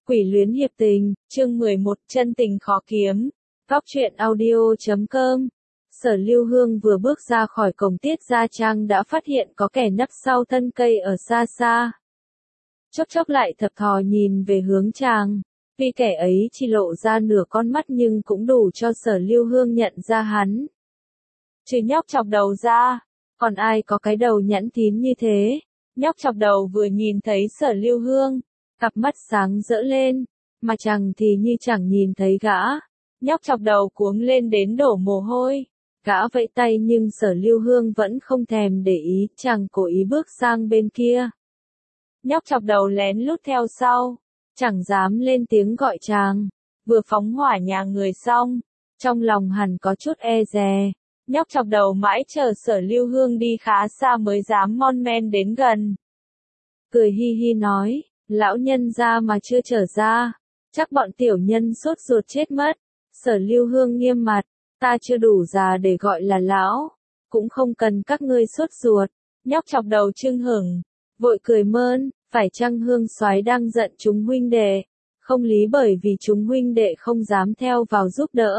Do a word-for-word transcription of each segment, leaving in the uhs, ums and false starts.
Quỷ luyến hiệp tình, chương mười một, chân tình khó kiếm. Góc truyện audio chấm com. Sở Lưu Hương vừa bước ra khỏi cổng Tiết Gia Trang đã phát hiện có kẻ nấp sau thân cây ở xa xa. Chốc chốc lại thập thò nhìn về hướng chàng. Vì kẻ ấy chỉ lộ ra nửa con mắt nhưng cũng đủ cho Sở Lưu Hương nhận ra hắn. Trừ nhóc chọc đầu ra, còn ai có cái đầu nhẵn thín như thế? Nhóc chọc đầu vừa nhìn thấy Sở Lưu Hương, cặp mắt sáng rỡ lên, mà chàng thì như chẳng nhìn thấy gã. Nhóc chọc đầu cuống lên đến đổ mồ hôi. Gã vẫy tay nhưng Sở Lưu Hương vẫn không thèm để ý, chàng cố ý bước sang bên kia. Nhóc chọc đầu lén lút theo sau, chẳng dám lên tiếng gọi chàng. Vừa phóng hỏa nhà người xong, trong lòng hẳn có chút e dè. Nhóc chọc đầu mãi chờ Sở Lưu Hương đi khá xa mới dám mon men đến gần. Cười hi hi nói, lão nhân ra mà chưa trở ra, chắc bọn tiểu nhân sốt ruột chết mất. Sở Lưu Hương nghiêm mặt, ta chưa đủ già để gọi là lão, cũng không cần các ngươi sốt ruột. Nhóc chọc đầu chưng hửng, vội cười mơn, phải chăng Hương soái đang giận chúng huynh đệ, không lý bởi vì chúng huynh đệ không dám theo vào giúp đỡ.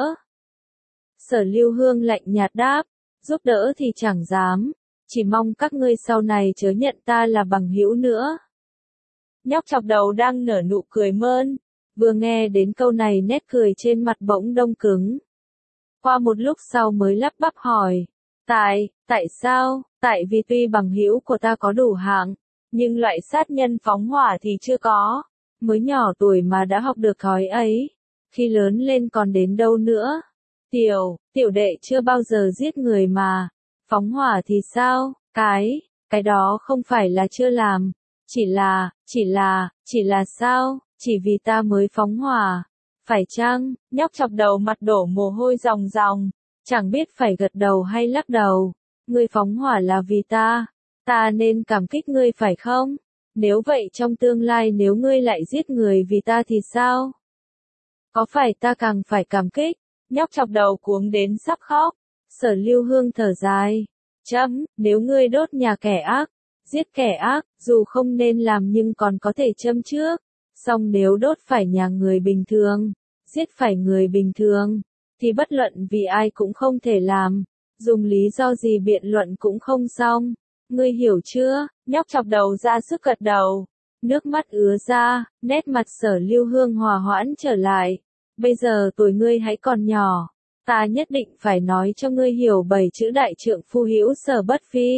Sở Lưu Hương lạnh nhạt đáp, giúp đỡ thì chẳng dám, chỉ mong các ngươi sau này chớ nhận ta là bằng hữu nữa. Nhóc chọc đầu đang nở nụ cười mơn, vừa nghe đến câu này nét cười trên mặt bỗng đông cứng. Qua một lúc sau mới lắp bắp hỏi, tại, tại sao? Tại vì tuy bằng hữu của ta có đủ hạng, nhưng loại sát nhân phóng hỏa thì chưa có, mới nhỏ tuổi mà đã học được thói ấy, khi lớn lên còn đến đâu nữa. Tiểu, tiểu đệ chưa bao giờ giết người mà, phóng hỏa thì sao? Cái, cái đó không phải là chưa làm. Chỉ là, chỉ là, chỉ là sao, chỉ vì ta mới phóng hỏa, phải chăng? Nhóc chọc đầu mặt đổ mồ hôi ròng ròng, chẳng biết phải gật đầu hay lắc đầu. Ngươi phóng hỏa là vì ta, ta nên cảm kích ngươi phải không? Nếu vậy trong tương lai nếu ngươi lại giết người vì ta thì sao? Có phải ta càng phải cảm kích? Nhóc chọc đầu cuống đến sắp khóc. Sở Lưu Hương thở dài, chấm, nếu ngươi đốt nhà kẻ ác, giết kẻ ác, dù không nên làm nhưng còn có thể châm trước. Song nếu đốt phải nhà người bình thường, giết phải người bình thường, thì bất luận vì ai cũng không thể làm. Dùng lý do gì biện luận cũng không xong. Ngươi hiểu chưa? Nhóc chọc đầu ra sức gật đầu. Nước mắt ứa ra, nét mặt Sở Lưu Hương hòa hoãn trở lại. Bây giờ tuổi ngươi hãy còn nhỏ. Ta nhất định phải nói cho ngươi hiểu bảy chữ đại trượng phu hữu sở bất phi.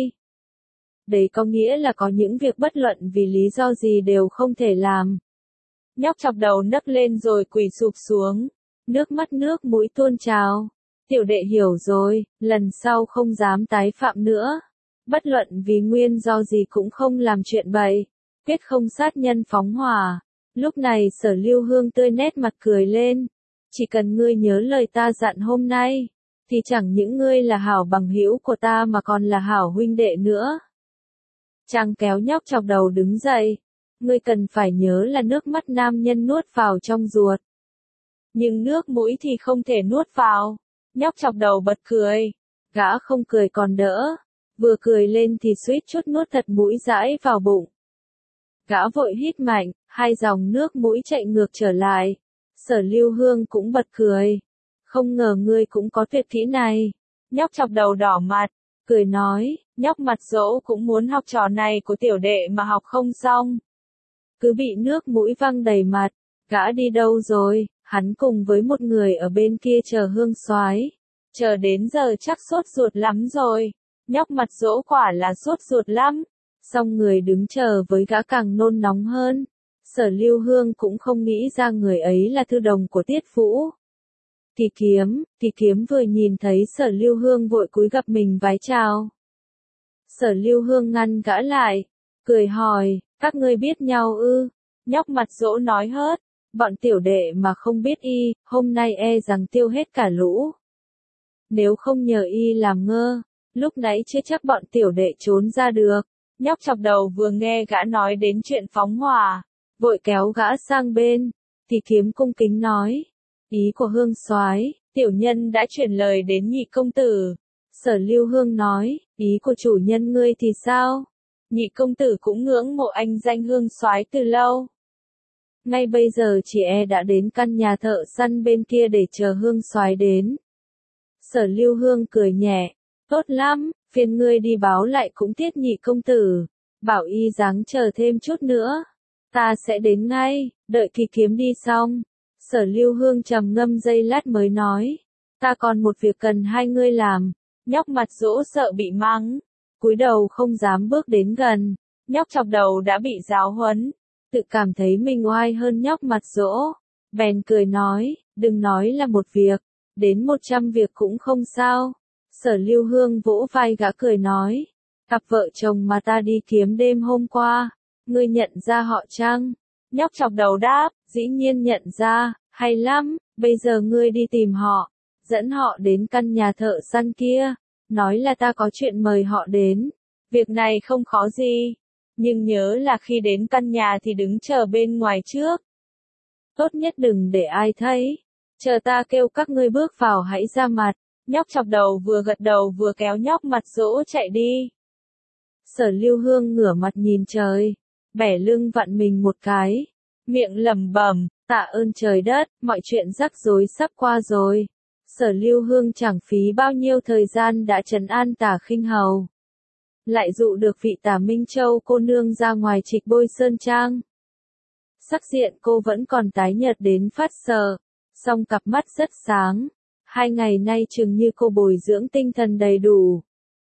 Đấy có nghĩa là có những việc bất luận vì lý do gì đều không thể làm. Nhóc chọc đầu nấc lên rồi quỳ sụp xuống. Nước mắt nước mũi tuôn trào. Tiểu đệ hiểu rồi, lần sau không dám tái phạm nữa. Bất luận vì nguyên do gì cũng không làm chuyện bậy. Quyết không sát nhân phóng hỏa. Lúc này Sở Lưu Hương tươi nét mặt cười lên. Chỉ cần ngươi nhớ lời ta dặn hôm nay, thì chẳng những ngươi là hảo bằng hữu của ta mà còn là hảo huynh đệ nữa. Chàng kéo nhóc chọc đầu đứng dậy. Ngươi cần phải nhớ là nước mắt nam nhân nuốt vào trong ruột, nhưng nước mũi thì không thể nuốt vào. Nhóc chọc đầu bật cười. Gã không cười còn đỡ, vừa cười lên thì suýt chút nuốt thật mũi dãi vào bụng. Gã vội hít mạnh, hai dòng nước mũi chạy ngược trở lại. Sở Lưu Hương cũng bật cười. Không ngờ ngươi cũng có tuyệt kỹ này. Nhóc chọc đầu đỏ mặt, cười nói, nhóc mặt dỗ cũng muốn học trò này của tiểu đệ mà học không xong. Cứ bị nước mũi văng đầy mặt. Gã đi đâu rồi? Hắn cùng với một người ở bên kia chờ Hương soái. Chờ đến giờ chắc sốt ruột lắm rồi. Nhóc mặt dỗ quả là sốt ruột lắm. Song người đứng chờ với gã càng nôn nóng hơn. Sở Lưu Hương cũng không nghĩ ra người ấy là thư đồng của Tiết Vũ. Thì kiếm, thì kiếm vừa nhìn thấy Sở Lưu Hương vội cúi gập mình vái chào. Sở Lưu Hương ngăn gã lại, cười hỏi, các ngươi biết nhau ư? Nhóc mặt dỗ nói hớt, bọn tiểu đệ mà không biết y, hôm nay e rằng tiêu hết cả lũ. Nếu không nhờ y làm ngơ, lúc nãy chưa chắc bọn tiểu đệ trốn ra được. Nhóc chọc đầu vừa nghe gã nói đến chuyện phóng hỏa, vội kéo gã sang bên. Thì kiếm cung kính nói, ý của Hương soái, tiểu nhân đã chuyển lời đến nhị công tử. Sở Lưu Hương nói, ý của chủ nhân ngươi thì sao? Nhị công tử cũng ngưỡng mộ anh danh Hương soái từ lâu. ngay bây giờ chị e đã đến căn nhà thợ săn bên kia để chờ Hương soái đến. Sở Lưu Hương cười nhẹ, tốt lắm, phiền ngươi đi báo lại cũng Tiết nhị công tử, bảo y dáng chờ thêm chút nữa. Ta sẽ đến ngay, đợi Kỳ Kiếm đi xong. Sở Lưu Hương trầm ngâm giây lát mới nói, ta còn một việc cần hai ngươi làm. Nhóc Mặt Dỗ sợ bị mắng, cúi đầu không dám bước đến gần. Nhóc Chọc Đầu đã bị giáo huấn, tự cảm thấy mình oai hơn nhóc Mặt Dỗ, bèn cười nói, đừng nói là một việc, đến một trăm việc cũng không sao. Sở Lưu Hương vỗ vai gã cười nói, cặp vợ chồng mà ta đi kiếm đêm hôm qua, ngươi nhận ra họ chăng? Nhóc Chọc Đầu đáp, dĩ nhiên nhận ra, hay lắm, bây giờ ngươi đi tìm họ, dẫn họ đến căn nhà thợ săn kia, nói là ta có chuyện mời họ đến. Việc này không khó gì, nhưng nhớ là khi đến căn nhà thì đứng chờ bên ngoài trước. Tốt nhất đừng để ai thấy, chờ ta kêu các ngươi bước vào hãy ra mặt. Nhóc Chọc Đầu vừa gật đầu vừa kéo nhóc Mặt Dỗ chạy đi. Sở Lưu Hương ngửa mặt nhìn trời, bẻ lưng vặn mình một cái, miệng lẩm bẩm, tạ ơn trời đất, mọi chuyện rắc rối sắp qua rồi. Sở Lưu Hương chẳng phí bao nhiêu thời gian đã trấn an Tả Khinh Hầu, lại dụ được vị Tả Minh Châu cô nương ra ngoài Trịch Bôi Sơn Trang. Sắc diện cô vẫn còn tái nhợt đến phát sợ, song cặp mắt rất sáng. Hai ngày nay chừng như cô bồi dưỡng tinh thần đầy đủ.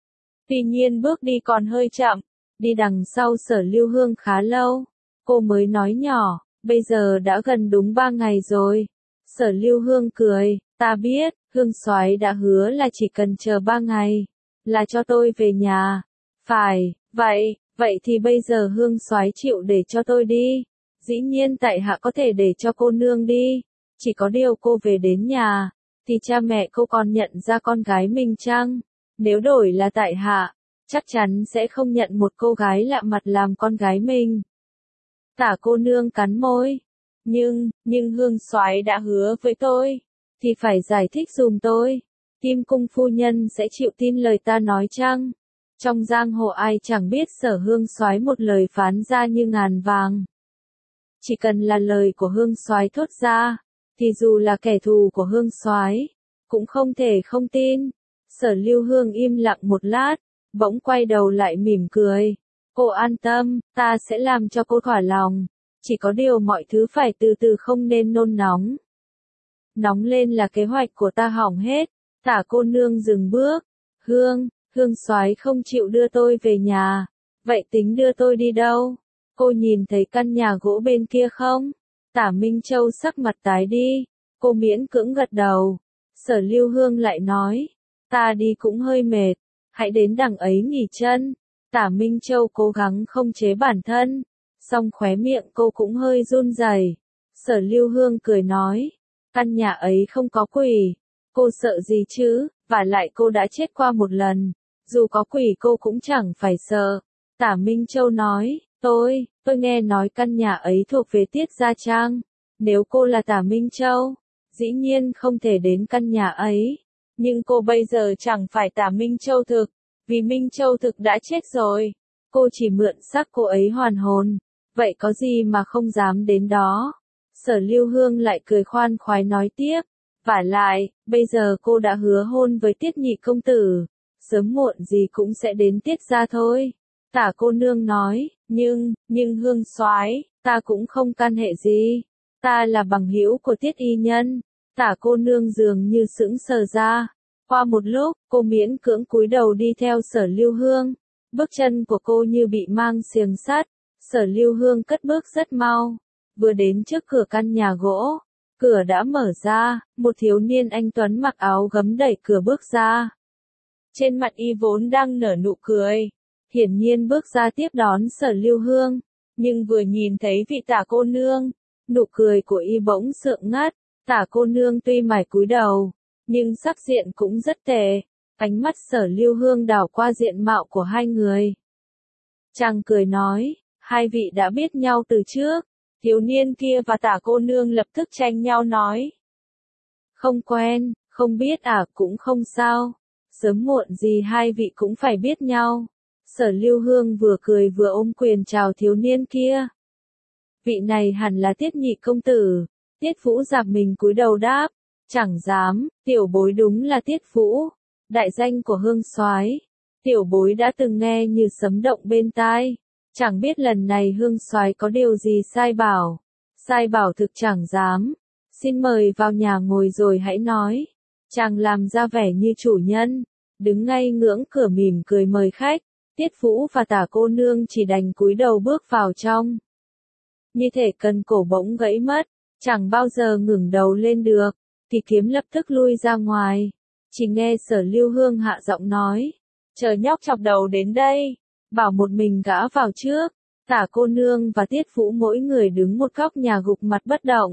Tuy nhiên bước đi còn hơi chậm, đi đằng sau Sở Lưu Hương khá lâu. Cô mới nói nhỏ, bây giờ đã gần đúng ba ngày rồi. Sở Lưu Hương cười, ta biết, Hương soái đã hứa là chỉ cần chờ ba ngày, là cho tôi về nhà. Phải, vậy, vậy thì bây giờ Hương soái chịu để cho tôi đi. Dĩ nhiên tại hạ có thể để cho cô nương đi, chỉ có điều cô về đến nhà, thì cha mẹ cô còn nhận ra con gái mình chăng? Nếu đổi là tại hạ, chắc chắn sẽ không nhận một cô gái lạ mặt làm con gái mình. Tả cô nương cắn môi. Nhưng, nhưng Hương soái đã hứa với tôi, thì phải giải thích dùm tôi. Kim Cung phu nhân sẽ chịu tin lời ta nói chăng? Trong giang hồ ai chẳng biết Sở Hương soái một lời phán ra như ngàn vàng. Chỉ cần là lời của Hương soái thốt ra, thì dù là kẻ thù của Hương soái cũng không thể không tin. Sở Lưu Hương im lặng một lát, bỗng quay đầu lại mỉm cười. Cô an tâm, ta sẽ làm cho cô thỏa lòng. Chỉ có điều mọi thứ phải từ từ không nên nôn nóng. Nóng lên là kế hoạch của ta hỏng hết. Tả cô nương dừng bước. Hương, Hương soái không chịu đưa tôi về nhà. Vậy tính đưa tôi đi đâu? Cô nhìn thấy căn nhà gỗ bên kia không? Tả Minh Châu sắc mặt tái đi. Cô miễn cưỡng gật đầu. Sở Lưu Hương lại nói. Ta đi cũng hơi mệt. Hãy đến đằng ấy nghỉ chân. Tả Minh Châu cố gắng không chế bản thân. Song khóe miệng cô cũng hơi run rẩy. Sở Lưu Hương cười nói. Căn nhà ấy không có quỷ. Cô sợ gì chứ, vả lại cô đã chết qua một lần. Dù có quỷ cô cũng chẳng phải sợ. Tả Minh Châu nói. Tôi, tôi nghe nói căn nhà ấy thuộc về Tiết Gia Trang. Nếu cô là Tả Minh Châu, dĩ nhiên không thể đến căn nhà ấy. Nhưng cô bây giờ chẳng phải Tả Minh Châu thực, vì Minh Châu thực đã chết rồi. Cô chỉ mượn xác cô ấy hoàn hồn. Vậy có gì mà không dám đến đó? Sở Lưu Hương lại cười khoan khoái nói tiếp. Vả lại, bây giờ cô đã hứa hôn với Tiết nhị công tử. Sớm muộn gì cũng sẽ đến Tiết gia thôi. Tả cô nương nói, nhưng, nhưng Hương soái, ta cũng không can hệ gì. Ta là bằng hữu của Tiết y nhân. Tả cô nương dường như sững sờ ra. Qua một lúc, cô miễn cưỡng cúi đầu đi theo Sở Lưu Hương. Bước chân của cô như bị mang xiềng sắt. Sở Lưu Hương cất bước rất mau. Vừa đến trước cửa căn nhà gỗ, cửa đã mở ra, một thiếu niên anh tuấn mặc áo gấm đẩy cửa bước ra. Trên mặt y vốn đang nở nụ cười, hiển nhiên bước ra tiếp đón Sở Lưu Hương, nhưng vừa nhìn thấy vị Tả cô nương, nụ cười của y bỗng sượng ngắt. Tả cô nương tuy mải cúi đầu, nhưng sắc diện cũng rất tệ. Ánh mắt Sở Lưu Hương đảo qua diện mạo của hai người. Chàng cười nói, hai vị đã biết nhau từ trước. Thiếu niên kia và Tả cô nương lập tức tranh nhau nói. Không quen, không biết à, cũng không sao. Sớm muộn gì hai vị cũng phải biết nhau. Sở Lưu Hương vừa cười vừa ôm quyền chào thiếu niên kia. vị này hẳn là Tiết nhị công tử. Tiết Vũ dạp mình cúi đầu đáp, chẳng dám, tiểu bối đúng là Tiết Vũ, đại danh của Hương Soái. Tiểu bối đã từng nghe như sấm động bên tai, chẳng biết lần này Hương Soái có điều gì sai bảo. Sai bảo thực chẳng dám, xin mời vào nhà ngồi rồi hãy nói. Chàng làm ra vẻ như chủ nhân, đứng ngay ngưỡng cửa mỉm cười mời khách. Tiết Vũ và Tả cô nương chỉ đành cúi đầu bước vào trong. Như thể cần cổ bỗng gãy mất, chẳng bao giờ ngẩng đầu lên được, thì kiếm lập tức lui ra ngoài. Chỉ nghe Sở Lưu Hương hạ giọng nói, chờ nhóc chọc đầu đến đây, bảo một mình gã vào trước. Tả cô nương và Tiết Vũ mỗi người đứng một góc nhà gục mặt bất động.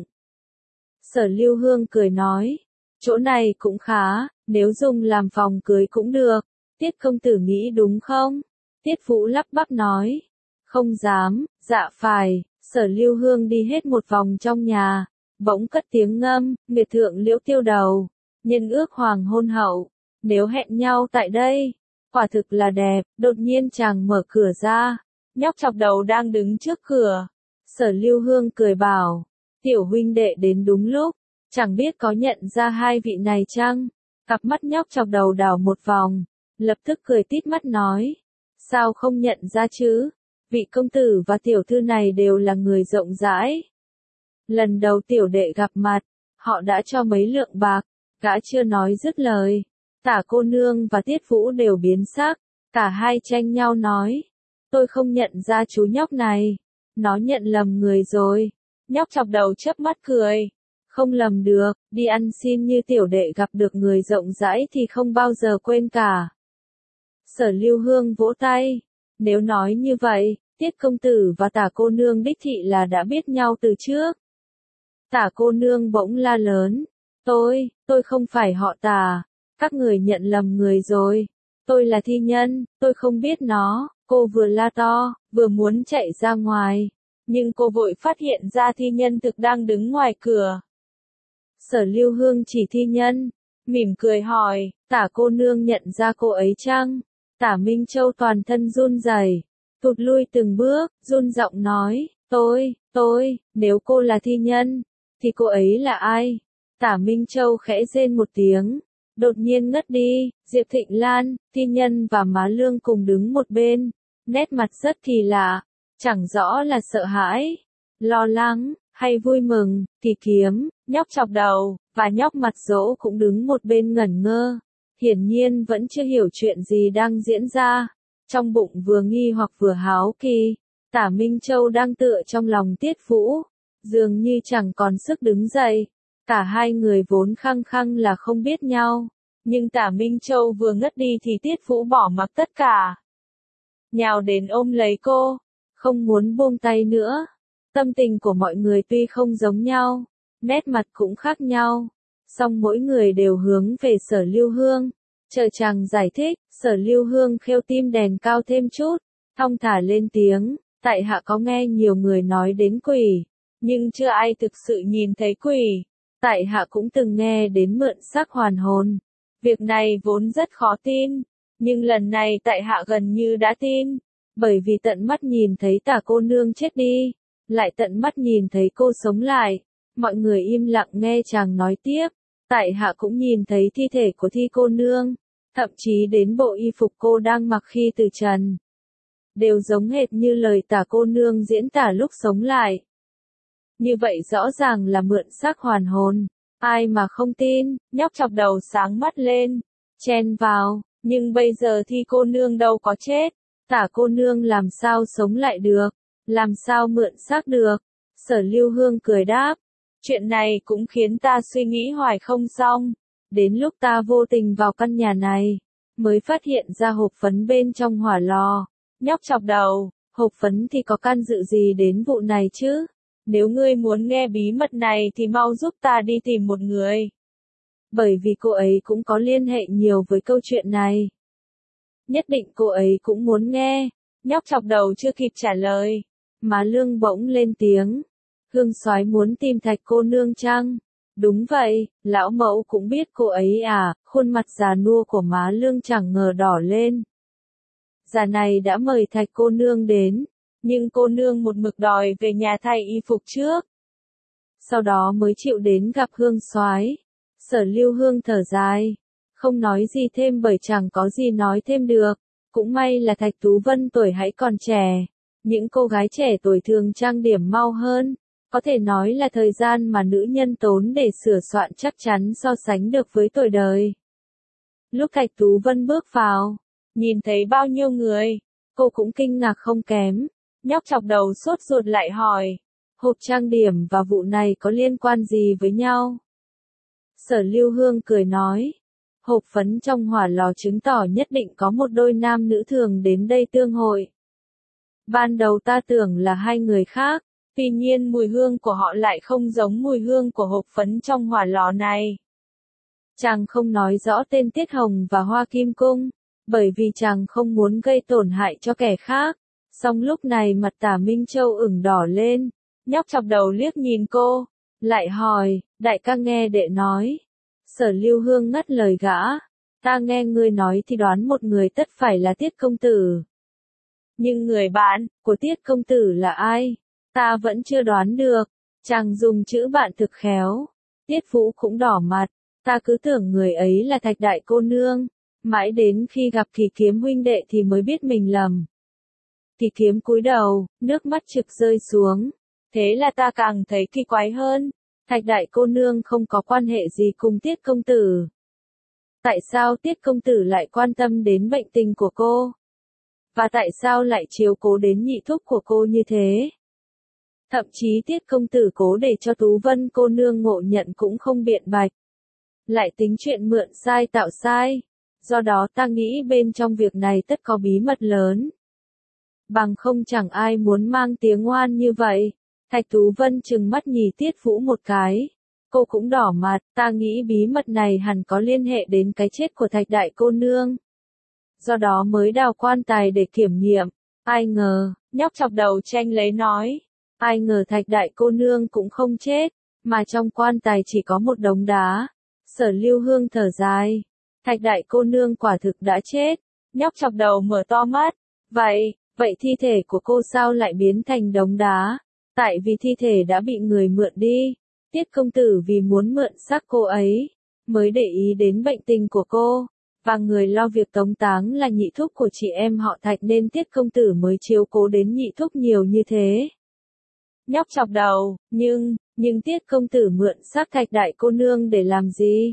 Sở Lưu Hương cười nói, chỗ này cũng khá, nếu dùng làm phòng cưới cũng được. Tiết công tử nghĩ đúng không? Tiết Vũ lắp bắp nói, không dám, dạ phải. Sở Lưu Hương đi hết một vòng trong nhà, bỗng cất tiếng ngâm, Nguyệt thượng liễu tiêu đầu, nhân ước hoàng hôn hậu, nếu hẹn nhau tại đây, quả thực là đẹp. Đột nhiên chàng mở cửa ra, nhóc chọc đầu đang đứng trước cửa. Sở Lưu Hương cười bảo, tiểu huynh đệ đến đúng lúc, chẳng biết có nhận ra hai vị này chăng? Cặp mắt nhóc chọc đầu đảo một vòng, lập tức cười tít mắt nói, sao không nhận ra chứ? Vị công tử và tiểu thư này đều là người rộng rãi. Lần đầu tiểu đệ gặp mặt, họ đã cho mấy lượng bạc, gã chưa nói dứt lời. Tả cô nương và Tiết Vũ đều biến sắc, cả hai tranh nhau nói, tôi không nhận ra chú nhóc này, nó nhận lầm người rồi. Nhóc chọc đầu chớp mắt cười, không lầm được, đi ăn xin như tiểu đệ gặp được người rộng rãi thì không bao giờ quên cả. Sở Lưu Hương vỗ tay, nếu nói như vậy, Tiết công tử và Tả cô nương đích thị là đã biết nhau từ trước. Tả cô nương bỗng la lớn, tôi, tôi không phải họ Tả, các người nhận lầm người rồi, tôi là thi nhân, tôi không biết nó. Cô vừa la to, vừa muốn chạy ra ngoài, nhưng cô vội phát hiện ra thi nhân thực đang đứng ngoài cửa. Sở Lưu Hương chỉ thi nhân, mỉm cười hỏi, Tả cô nương nhận ra cô ấy chăng? Tả Minh Châu toàn thân run rẩy, tụt lui từng bước, run giọng nói, tôi, tôi, nếu cô là thi nhân, thì cô ấy là ai? Tả Minh Châu khẽ rên một tiếng, đột nhiên ngất đi. Diệp Thịnh Lan, thi nhân và Má Lương cùng đứng một bên, nét mặt rất kỳ lạ, chẳng rõ là sợ hãi, lo lắng, hay vui mừng. Thì Kiếm, nhóc chọc đầu, và nhóc mặt dỗ cũng đứng một bên ngẩn ngơ, hiển nhiên vẫn chưa hiểu chuyện gì đang diễn ra, trong bụng vừa nghi hoặc vừa háo kỳ. Tả Minh Châu đang tựa trong lòng Tiết Vũ, dường như chẳng còn sức đứng dậy. Cả hai người vốn khăng khăng là không biết nhau, nhưng Tả Minh Châu vừa ngất đi thì Tiết Vũ bỏ mặc tất cả, nhào đến ôm lấy cô, không muốn buông tay nữa. Tâm tình của mọi người tuy không giống nhau, nét mặt cũng khác nhau, song mỗi người đều hướng về Sở Lưu Hương. Chờ chàng giải thích, Sở Lưu Hương khêu tim đèn cao thêm chút, thong thả lên tiếng, tại hạ có nghe nhiều người nói đến quỷ, nhưng chưa ai thực sự nhìn thấy quỷ. Tại hạ cũng từng nghe đến mượn xác hoàn hồn. Việc này vốn rất khó tin, nhưng lần này tại hạ gần như đã tin, bởi vì tận mắt nhìn thấy Tả cô nương chết đi, lại tận mắt nhìn thấy cô sống lại. Mọi người im lặng nghe chàng nói tiếp, tại hạ cũng nhìn thấy thi thể của thi cô nương, thậm chí đến bộ y phục cô đang mặc khi từ trần, đều giống hệt như lời Tả cô nương diễn tả lúc sống lại. Như vậy rõ ràng là mượn xác hoàn hồn, ai mà không tin. Nhóc chọc đầu sáng mắt lên, chen vào, nhưng bây giờ thi cô nương đâu có chết, Tả cô nương làm sao sống lại được, làm sao mượn xác được? Sở Lưu Hương cười đáp, chuyện này cũng khiến ta suy nghĩ hoài không xong, đến lúc ta vô tình vào căn nhà này, mới phát hiện ra hộp phấn bên trong hỏa lò. Nhóc chọc đầu, hộp phấn thì có can dự gì đến vụ này chứ? Nếu ngươi muốn nghe bí mật này thì mau giúp ta đi tìm một người. Bởi vì cô ấy cũng có liên hệ nhiều với câu chuyện này. Nhất định cô ấy cũng muốn nghe. Nhóc chọc đầu chưa kịp trả lời, Má Lương bỗng lên tiếng. Hương soái muốn tìm Thạch cô nương chăng? Đúng vậy, lão mẫu cũng biết cô ấy à. Khuôn mặt già nua của Má Lương chẳng ngờ đỏ lên. Già này đã mời Thạch cô nương đến, nhưng cô nương một mực đòi về nhà thay y phục trước. Sau đó mới chịu đến gặp Hương soái. Sở Lưu Hương thở dài, không nói gì thêm bởi chẳng có gì nói thêm được. Cũng may là Thạch Tú Vân tuổi hãy còn trẻ. Những cô gái trẻ tuổi thường trang điểm mau hơn. Có thể nói là thời gian mà nữ nhân tốn để sửa soạn chắc chắn so sánh được với tuổi đời. Lúc Thạch Tú Vân bước vào, nhìn thấy bao nhiêu người, cô cũng kinh ngạc không kém. Nhóc chọc đầu sốt ruột lại hỏi, hộp trang điểm và vụ này có liên quan gì với nhau? Sở Lưu Hương cười nói, hộp phấn trong hỏa lò chứng tỏ nhất định có một đôi nam nữ thường đến đây tương hội. Ban đầu ta tưởng là hai người khác, tuy nhiên mùi hương của họ lại không giống mùi hương của hộp phấn trong hỏa lò này. Chàng không nói rõ tên Tiết Hồng và Hoa Kim Cung, bởi vì chàng không muốn gây tổn hại cho kẻ khác. Song lúc này mặt Tả Minh Châu ửng đỏ lên, nhóc chọc đầu liếc nhìn cô, lại hỏi, đại ca nghe đệ nói. Sở Lưu Hương ngắt lời gã, ta nghe ngươi nói thì đoán một người tất phải là Tiết công tử. Nhưng người bạn của Tiết công tử là ai? Ta vẫn chưa đoán được. Chàng dùng chữ bạn thực khéo. Tiết Vũ cũng đỏ mặt, ta cứ tưởng người ấy là Thạch đại cô nương, mãi đến khi gặp Kỳ Kiếm huynh đệ thì mới biết mình lầm. Kỳ Kiếm cúi đầu, nước mắt trực rơi xuống. Thế là ta càng thấy kỳ quái hơn. Thạch đại cô nương không có quan hệ gì cùng Tiết công tử. Tại sao Tiết công tử lại quan tâm đến bệnh tình của cô? Và tại sao lại chiếu cố đến nhị thúc của cô như thế? Thậm chí Tiết công tử cố để cho Tú Vân cô nương ngộ nhận cũng không biện bạch. Lại tính chuyện mượn sai tạo sai. Do đó ta nghĩ bên trong việc này tất có bí mật lớn. Bằng không chẳng ai muốn mang tiếng oan như vậy. Thạch Tú Vân trừng mắt nhìn Tiết Vũ một cái. Cô cũng đỏ mặt, ta nghĩ bí mật này hẳn có liên hệ đến cái chết của Thạch đại cô nương. Do đó mới đào quan tài để kiểm nghiệm. Ai ngờ, nhóc chọc đầu tranh lấy nói. Ai ngờ Thạch đại cô nương cũng không chết, mà trong quan tài chỉ có một đống đá. Sở Lưu Hương thở dài. Thạch đại cô nương quả thực đã chết. Nhóc chọc đầu mở to mắt. Vậy, vậy thi thể của cô sao lại biến thành đống đá? Tại vì thi thể đã bị người mượn đi. Tiết công tử vì muốn mượn xác cô ấy, mới để ý đến bệnh tình của cô. Và người lo việc tống táng là nhị thúc của chị em họ Thạch nên Tiết công tử mới chiếu cố đến nhị thúc nhiều như thế. Nhóc chọc đầu, nhưng, nhưng Tiết công tử mượn xác Thạch đại cô nương để làm gì?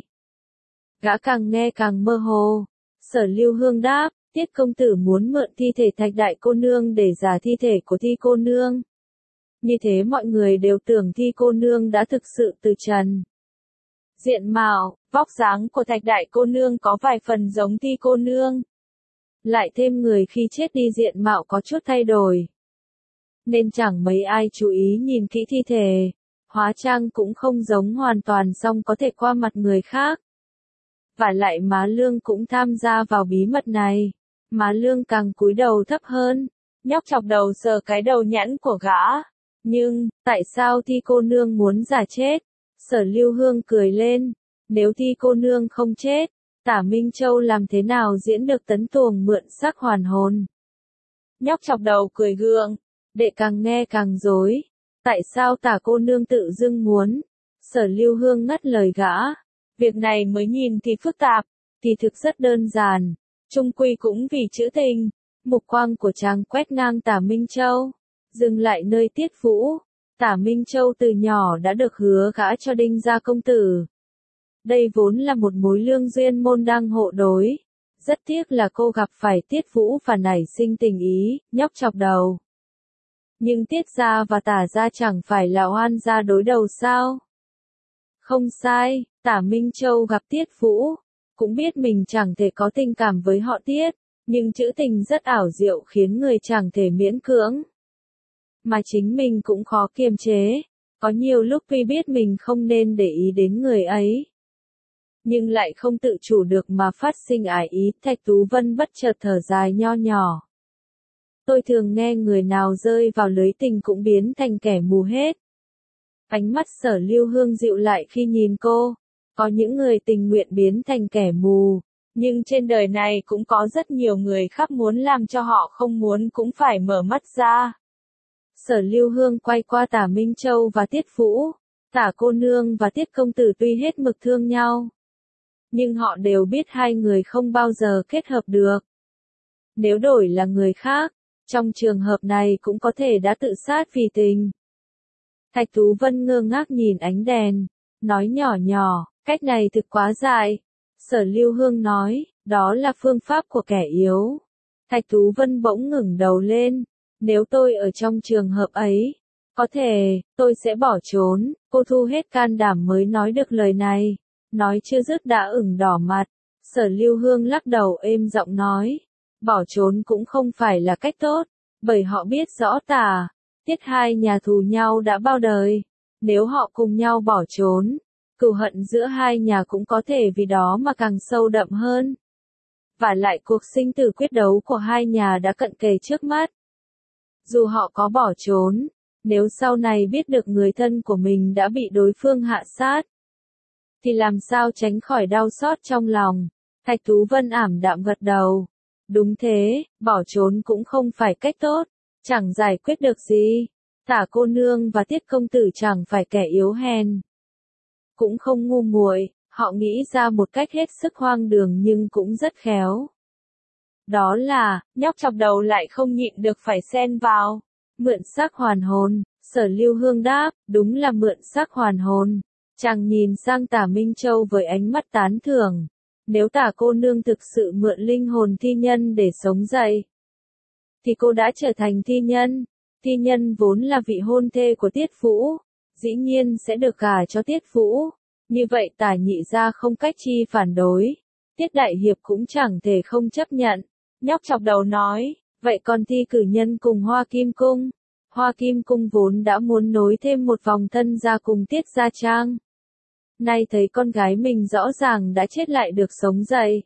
Gã càng nghe càng mơ hồ. Sở Lưu Hương đáp, Tiết công tử muốn mượn thi thể Thạch đại cô nương để giả thi thể của Thi cô nương. Như thế mọi người đều tưởng Thi cô nương đã thực sự từ trần. Diện mạo, vóc dáng của Thạch đại cô nương có vài phần giống Thi cô nương. Lại thêm người khi chết đi diện mạo có chút thay đổi. Nên chẳng mấy ai chú ý nhìn kỹ thi thể. Hóa trang cũng không giống hoàn toàn song có thể qua mặt người khác. Và lại Má Lương cũng tham gia vào bí mật này. Má Lương càng cúi đầu thấp hơn. Nhóc chọc đầu sờ cái đầu nhẵn của gã. Nhưng, tại sao Thi cô nương muốn giả chết? Sở Lưu Hương cười lên. Nếu Thi cô nương không chết, Tả Minh Châu làm thế nào diễn được Tấn Tuồng mượn xác hoàn hồn? Nhóc chọc đầu cười gượng. Đệ càng nghe càng rối. Tại sao Tả cô nương tự dưng muốn? Sở Lưu Hương ngắt lời gã. Việc này mới nhìn thì phức tạp, thì thực rất đơn giản. Chung quy cũng vì chữ tình. Mục quang của chàng quét ngang Tả Minh Châu. Dừng lại nơi Tiết Vũ. Tả Minh Châu từ nhỏ đã được hứa gả cho Đinh gia công tử. Đây vốn là một mối lương duyên môn đăng hộ đối. Rất tiếc là cô gặp phải Tiết Vũ và nảy sinh tình ý, nhóc chọc đầu. Nhưng Tiết gia và Tả gia chẳng phải là oan gia đối đầu sao? Không sai, Tả Minh Châu gặp Tiết Vũ, cũng biết mình chẳng thể có tình cảm với họ Tiết, nhưng chữ tình rất ảo diệu khiến người chẳng thể miễn cưỡng. Mà chính mình cũng khó kiềm chế, có nhiều lúc tuy biết mình không nên để ý đến người ấy. Nhưng lại không tự chủ được mà phát sinh ái ý. Thạch Tú Vân bất chợt thở dài nho nhỏ. Tôi thường nghe người nào rơi vào lưới tình cũng biến thành kẻ mù hết. Ánh mắt Sở Lưu Hương dịu lại khi nhìn cô. Có những người tình nguyện biến thành kẻ mù, nhưng trên đời này cũng có rất nhiều người khác muốn làm cho họ không muốn cũng phải mở mắt ra. Sở Lưu Hương quay qua Tả Minh Châu và Tiết Vũ. Tả cô nương và Tiết công tử tuy hết mực thương nhau, nhưng họ đều biết hai người không bao giờ kết hợp được. Nếu đổi là người khác, trong trường hợp này cũng có thể đã tự sát vì tình. Thạch Tú Vân ngơ ngác nhìn ánh đèn, nói nhỏ nhỏ, cách này thực quá dại. Sở Lưu Hương nói, đó là phương pháp của kẻ yếu. Thạch Tú Vân bỗng ngẩng đầu lên, nếu tôi ở trong trường hợp ấy, có thể, tôi sẽ bỏ trốn. Cô thu hết can đảm mới nói được lời này, nói chưa dứt đã ửng đỏ mặt. Sở Lưu Hương lắc đầu êm giọng nói, bỏ trốn cũng không phải là cách tốt, bởi họ biết rõ Tả, Tiết hai nhà thù nhau đã bao đời. Nếu họ cùng nhau bỏ trốn, cừu hận giữa hai nhà cũng có thể vì đó mà càng sâu đậm hơn. Và lại cuộc sinh tử quyết đấu của hai nhà đã cận kề trước mắt. Dù họ có bỏ trốn, nếu sau này biết được người thân của mình đã bị đối phương hạ sát, thì làm sao tránh khỏi đau xót trong lòng. Thạch Tú Vân ảm đạm gật đầu. Đúng thế, bỏ trốn cũng không phải cách tốt, chẳng giải quyết được gì. Tả cô nương và Tiết công tử chẳng phải kẻ yếu hèn, cũng không ngu muội, họ nghĩ ra một cách hết sức hoang đường nhưng cũng rất khéo. Đó là, nhóc chọc đầu lại không nhịn được phải xen vào. Mượn xác hoàn hồn. Sở Lưu Hương đáp, đúng là mượn xác hoàn hồn. Chàng nhìn sang Tả Minh Châu với ánh mắt tán thưởng. Nếu Tả cô nương thực sự mượn linh hồn thi nhân để sống dậy, thì cô đã trở thành thi nhân. Thi nhân vốn là vị hôn thê của Tiết Vũ, dĩ nhiên sẽ được gả cho Tiết Vũ. Như vậy Tả nhị gia không cách chi phản đối. Tiết đại hiệp cũng chẳng thể không chấp nhận. Nhóc chọc đầu nói, vậy còn thi cử nhân cùng Hoa Kim Cung. Hoa Kim Cung vốn đã muốn nối thêm một vòng thân gia cùng Tiết Gia Trang. Nay thấy con gái mình rõ ràng đã chết lại được sống dậy,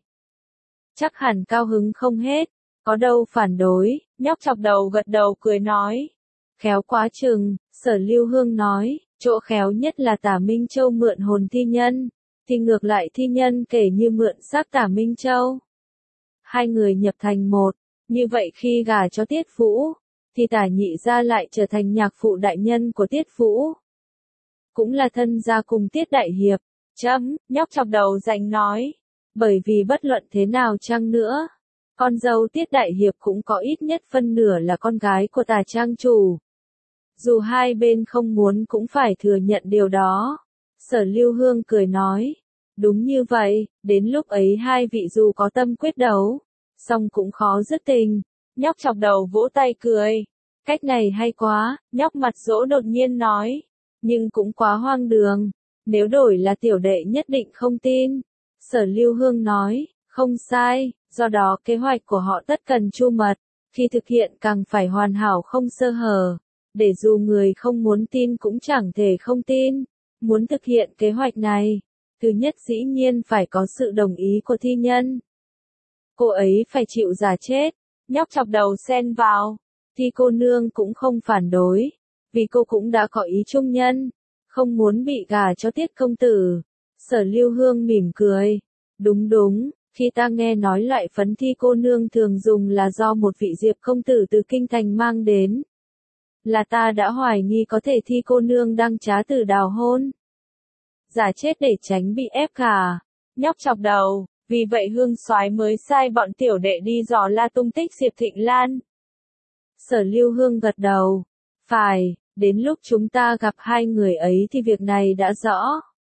chắc hẳn cao hứng không hết, có đâu phản đối. Nhóc chọc đầu gật đầu cười nói, khéo quá chừng. Sở Lưu Hương nói, chỗ khéo nhất là Tả Minh Châu mượn hồn thi nhân, thì ngược lại thi nhân kể như mượn xác Tả Minh Châu. Hai người nhập thành một, như vậy khi gả cho Tiết Vũ, thì Tả nhị gia lại trở thành nhạc phụ đại nhân của Tiết Vũ, cũng là thân gia cùng Tiết đại hiệp. Chấm, nhóc chọc đầu rành nói, bởi vì bất luận thế nào chăng nữa, con dâu Tiết đại hiệp cũng có ít nhất phân nửa là con gái của Tả trang chủ. Dù hai bên không muốn cũng phải thừa nhận điều đó. Sở Lưu Hương cười nói, đúng như vậy, đến lúc ấy hai vị dù có tâm quyết đấu, song cũng khó dứt tình. Nhóc chọc đầu vỗ tay cười, cách này hay quá. Nhóc mặt dỗ đột nhiên nói, nhưng cũng quá hoang đường, nếu đổi là tiểu đệ nhất định không tin. Sở Lưu Hương nói, không sai, do đó kế hoạch của họ tất cần chu mật, khi thực hiện càng phải hoàn hảo không sơ hở, để dù người không muốn tin cũng chẳng thể không tin. Muốn thực hiện kế hoạch này, thứ nhất dĩ nhiên phải có sự đồng ý của thi nhân. Cô ấy phải chịu giả chết. Nhóc chọc đầu xen vào, Thi cô nương cũng không phản đối, vì cô cũng đã có ý trung nhân, không muốn bị gả cho Tiết công tử. Sở Lưu Hương mỉm cười, đúng đúng, khi ta nghe nói loại phấn Thi cô nương thường dùng là do một vị Diệp công tử từ kinh thành mang đến, là ta đã hoài nghi có thể Thi cô nương đang trá tử đào hôn, giả chết để tránh bị ép gả. Nhóc chọc đầu, vì vậy Hương soái mới sai bọn tiểu đệ đi dò la tung tích Diệp Thịnh Lan. Sở Lưu Hương gật đầu, phải, đến lúc chúng ta gặp hai người ấy thì việc này đã rõ.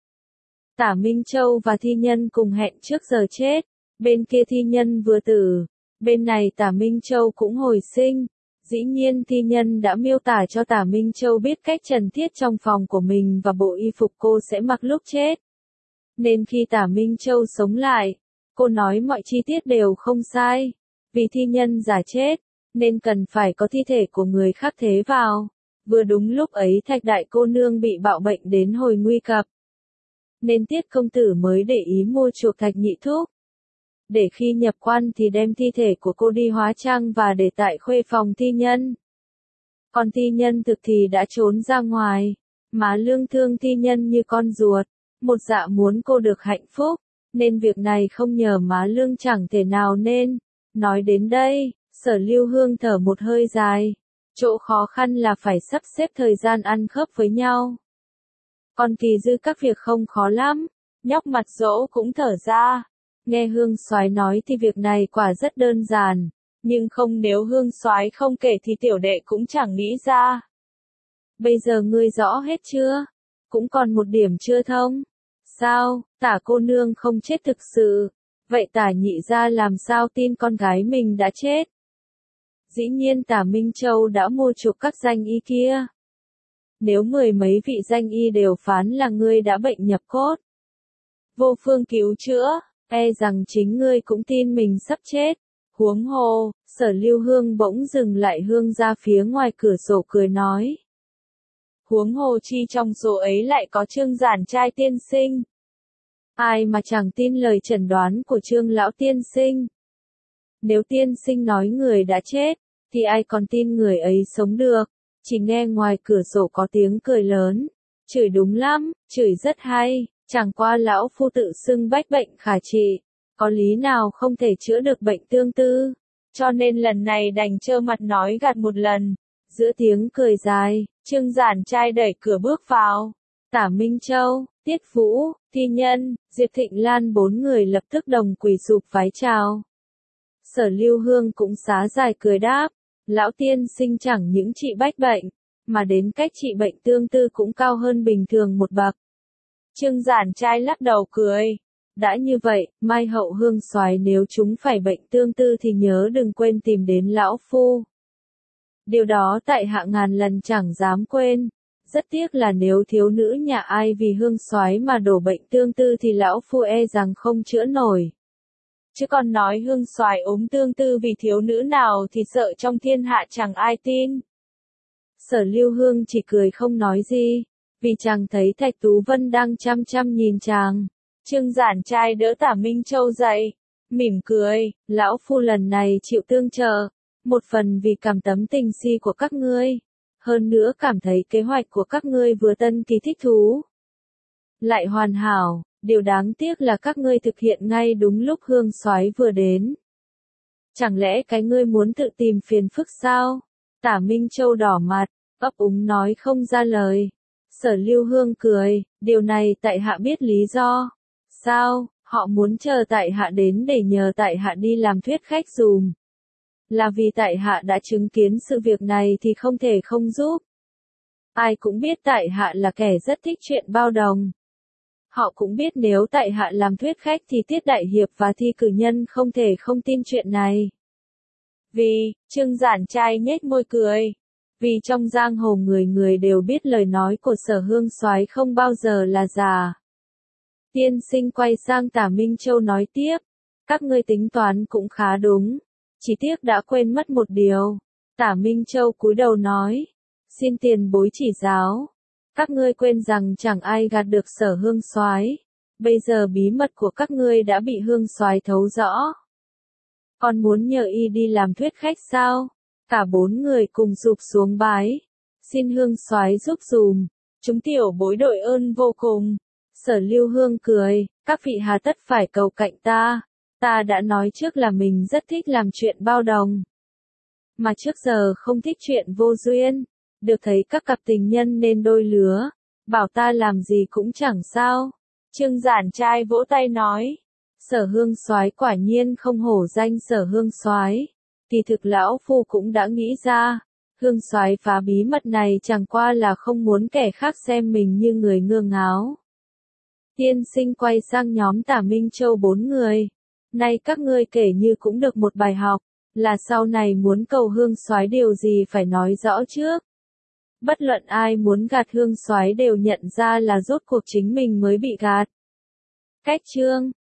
Tả Minh Châu và thi nhân cùng hẹn trước giờ chết, bên kia thi nhân vừa tử, bên này Tả Minh Châu cũng hồi sinh. Dĩ nhiên thi nhân đã miêu tả cho Tả Minh Châu biết cách trần thiết trong phòng của mình và bộ y phục cô sẽ mặc lúc chết. Nên khi Tả Minh Châu sống lại, cô nói mọi chi tiết đều không sai. Vì thi nhân giả chết, nên cần phải có thi thể của người khác thế vào. Vừa đúng lúc ấy Thạch đại cô nương bị bạo bệnh đến hồi nguy cập, nên Tiết công tử mới để ý mua chuộc Thạch nhị thúc, để khi nhập quan thì đem thi thể của cô đi hóa trang và để tại khuê phòng thi nhân. Còn thi nhân thực thì đã trốn ra ngoài, Má Lương thương thi nhân như con ruột, một dạ muốn cô được hạnh phúc, nên việc này không nhờ Má Lương chẳng thể nào nên. Nói đến đây, Sở Lưu Hương thở một hơi dài, Chỗ khó khăn là phải sắp xếp thời gian ăn khớp với nhau. Còn kỳ dư các việc không khó lắm, nhóc mặt dỗ cũng thở ra. Nghe Hương Soái nói thì việc này quả rất đơn giản, nhưng không nếu Hương Soái không kể thì tiểu đệ cũng chẳng nghĩ ra. Bây giờ ngươi rõ hết chưa? Cũng còn một điểm chưa thông. Sao, Tả cô nương không chết thực sự, vậy Tả nhị gia làm sao tin con gái mình đã chết? Dĩ nhiên Tả Minh Châu đã mua chuộc các danh y kia. Nếu mười mấy vị danh y đều phán là ngươi đã bệnh nhập cốt, vô phương cứu chữa, e rằng chính ngươi cũng tin mình sắp chết. Huống hồ, Sở Lưu Hương bỗng dừng lại hương ra phía ngoài cửa sổ cười nói. Huống hồ chi trong số ấy lại có Trương Giản Trai tiên sinh. Ai mà chẳng tin lời chẩn đoán của Trương lão tiên sinh. Nếu tiên sinh nói người đã chết, thì ai còn tin người ấy sống được. Chỉ nghe ngoài cửa sổ có tiếng cười lớn. Chửi đúng lắm, chửi rất hay, chẳng qua lão phu tự xưng bách bệnh khả trị. Có lý nào không thể chữa được bệnh tương tư. Cho nên lần này đành trơ mặt nói gạt một lần. Giữa tiếng cười dài, Trương Giản Trai đẩy cửa bước vào. Tả Minh Châu, Tiết Vũ, Thi Nhân, Diệp Thịnh Lan bốn người lập tức đồng quỳ sụp vái chào. Sở Lưu Hương cũng xá dài cười đáp, lão tiên sinh chẳng những trị bách bệnh, mà đến cách trị bệnh tương tư cũng cao hơn bình thường một bậc. Trương Giản Trai lắc đầu cười. Đã như vậy, mai hậu Hương Soái nếu chúng phải bệnh tương tư thì nhớ đừng quên tìm đến lão phu. Điều đó tại hạ ngàn lần chẳng dám quên. Rất tiếc là nếu thiếu nữ nhà ai vì Hương Soái mà đổ bệnh tương tư thì lão phu e rằng không chữa nổi. Chứ còn nói Hương Soái ốm tương tư vì thiếu nữ nào thì sợ trong thiên hạ chẳng ai tin. Sở Lưu Hương chỉ cười không nói gì, vì chàng thấy Thạch Tú Vân đang chăm chăm nhìn chàng. Trương Giản Trai đỡ Tả Minh Châu dậy, mỉm cười, lão phu lần này chịu tương trợ, một phần vì cảm tấm tình si của các ngươi, hơn nữa cảm thấy kế hoạch của các ngươi vừa tân kỳ thích thú, lại hoàn hảo, điều đáng tiếc là các ngươi thực hiện ngay đúng lúc Hương Soái vừa đến. Chẳng lẽ cái ngươi muốn tự tìm phiền phức sao? Tả Minh Châu đỏ mặt, ấp úng nói không ra lời. Sở Lưu Hương cười, điều này tại hạ biết lý do. Sao, họ muốn chờ tại hạ đến để nhờ tại hạ đi làm thuyết khách dùm. Là vì tại hạ đã chứng kiến sự việc này thì không thể không giúp. Ai cũng biết tại hạ là kẻ rất thích chuyện bao đồng. Họ cũng biết nếu tại hạ làm thuyết khách thì Tiết Đại Hiệp và Thi Cử Nhân không thể không tin chuyện này. Vì, Trương Giản Trai nhếch môi cười. Vì trong giang hồ người người đều biết lời nói của Sở Hương Soái không bao giờ là giả. Tiên sinh quay sang Tả Minh Châu nói tiếp, các ngươi tính toán cũng khá đúng, chỉ tiếc đã quên mất một điều. Tả Minh Châu cúi đầu nói, xin tiền bối chỉ giáo, các ngươi quên rằng chẳng ai gạt được Sở Hương Soái, bây giờ bí mật của các ngươi đã bị Hương Soái thấu rõ. Còn muốn nhờ y đi làm thuyết khách sao? Cả bốn người cùng sụp xuống bái, xin Hương Soái giúp dùm, chúng tiểu bối đội ơn vô cùng. Sở Lưu Hương cười, các vị hà tất phải cầu cạnh ta, ta đã nói trước là mình rất thích làm chuyện bao đồng. Mà trước giờ không thích chuyện vô duyên, được thấy các cặp tình nhân nên đôi lứa, bảo ta làm gì cũng chẳng sao. Trương Giản Trai vỗ tay nói, Sở Hương Soái quả nhiên không hổ danh Sở Hương Soái, thì thực lão phu cũng đã nghĩ ra, Hương Soái phá bí mật này chẳng qua là không muốn kẻ khác xem mình như người ngơ ngáo. Tiên sinh quay sang nhóm Tả Minh Châu bốn người. Nay các ngươi kể như cũng được một bài học, là sau này muốn cầu Hương Soái điều gì phải nói rõ trước. Bất luận ai muốn gạt Hương Soái đều nhận ra là rốt cuộc chính mình mới bị gạt. Cách chương